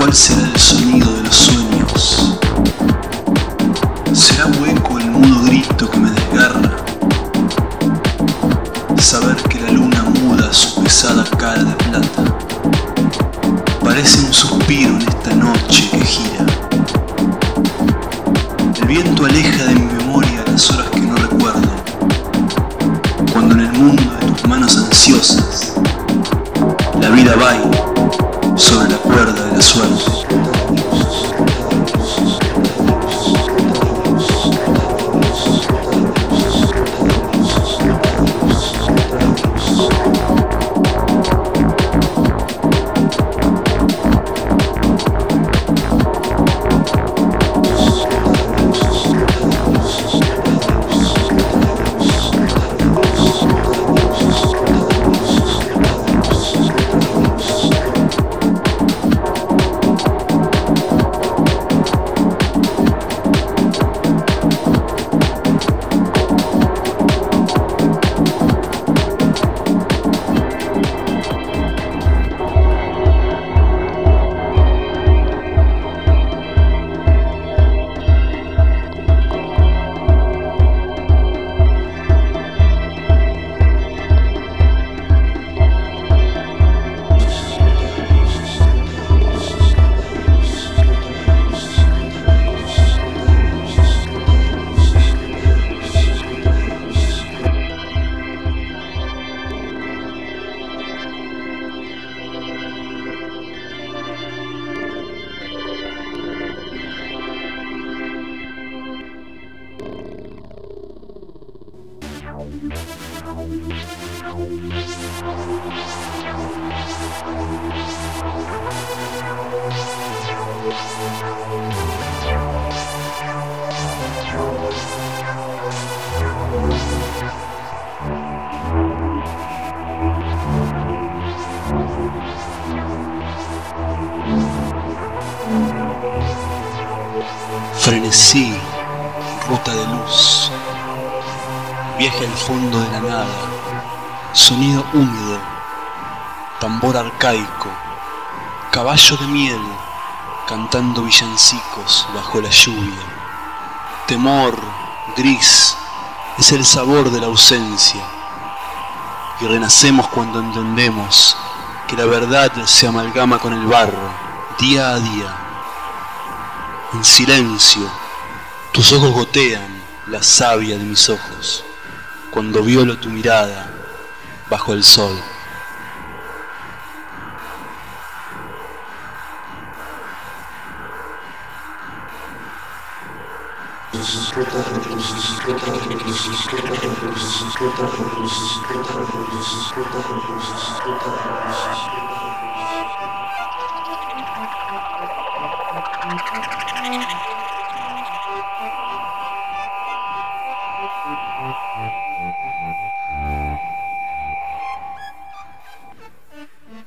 ¿Cuál será el sonido de los sueños? ¿Será hueco el mudo grito que me desgarra? Saber que la luna muda su pesada cara de plata. Parece un suspiro en esta noche que gira. El viento aleja de mi memoria las horas que no recuerdo. Cuando en el mundo de tus manos ansiosas la vida baila sobre la cuerda de la suerte. Frenesí, ruta de luz, viaje al fondo de la nada, sonido húmedo, tambor arcaico, caballo de miel, cantando villancicos bajo la lluvia. Temor, gris, es el sabor de la ausencia, y renacemos cuando entendemos que la verdad se amalgama con el barro, día a día. En silencio, tus ojos gotean la savia de mis ojos, cuando violo tu mirada bajo el sol.